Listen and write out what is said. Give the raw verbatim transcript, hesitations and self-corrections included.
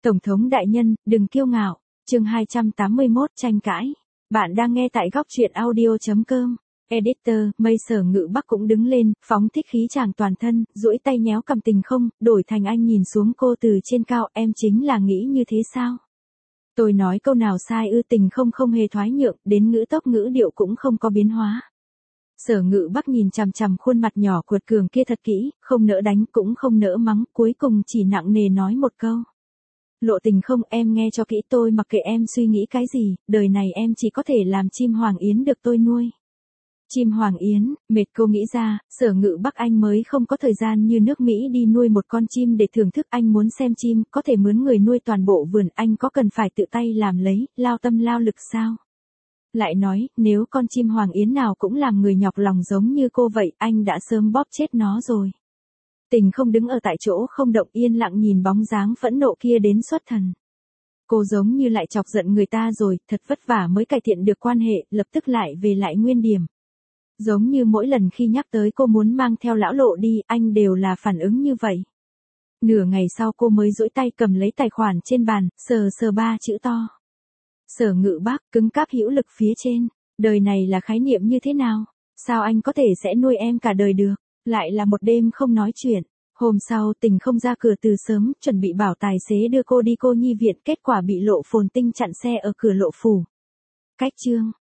Tổng thống đại nhân, đừng kiêu ngạo. Chương hai trăm tám mươi mốt tranh cãi. Bạn đang nghe tại góc truyện audio chấm com. Editor, mây Sở Ngự Bắc cũng đứng lên, phóng thích khí chàng toàn thân, duỗi tay nhéo cầm Tình Không, đổi thành anh nhìn xuống cô từ trên cao, em chính là nghĩ như thế sao? Tôi nói câu nào sai ư? Tình Không không hề thoái nhượng, đến ngữ tốc ngữ điệu cũng không có biến hóa. Sở Ngự Bắc nhìn chằm chằm khuôn mặt nhỏ cuột cường kia thật kỹ, không nỡ đánh cũng không nỡ mắng, cuối cùng chỉ nặng nề nói một câu. Lộ Tình Không, em nghe cho kỹ, tôi mặc kệ em suy nghĩ cái gì, đời này em chỉ có thể làm chim hoàng yến được tôi nuôi. Chim hoàng yến, mệt cô nghĩ ra, Sở Ngự Bắc anh mới không có thời gian như nước Mỹ đi nuôi một con chim để thưởng thức, anh muốn xem chim, có thể mướn người nuôi toàn bộ vườn, anh có cần phải tự tay làm lấy, lao tâm lao lực sao? Lại nói, nếu con chim hoàng yến nào cũng làm người nhọc lòng giống như cô vậy, anh đã sớm bóp chết nó rồi. Tình Không đứng ở tại chỗ không động, yên lặng nhìn bóng dáng phẫn nộ kia đến xuất thần. Cô giống như lại chọc giận người ta rồi, thật vất vả mới cải thiện được quan hệ, lập tức lại về lại nguyên điểm. Giống như mỗi lần khi nhắc tới cô muốn mang theo lão Lộ đi, anh đều là phản ứng như vậy. Nửa ngày sau cô mới duỗi tay cầm lấy tài khoản trên bàn, sờ sờ ba chữ to. Sở Ngự Bắc, cứng cáp hữu lực phía trên. Đời này là khái niệm như thế nào? Sao anh có thể sẽ nuôi em cả đời được? Lại là một đêm không nói chuyện. Hôm sau Tình Không ra cửa từ sớm, chuẩn bị bảo tài xế đưa cô đi cô nhi viện, kết quả bị Lộ Phồn Tinh chặn xe ở cửa Lộ phủ. Cách chương.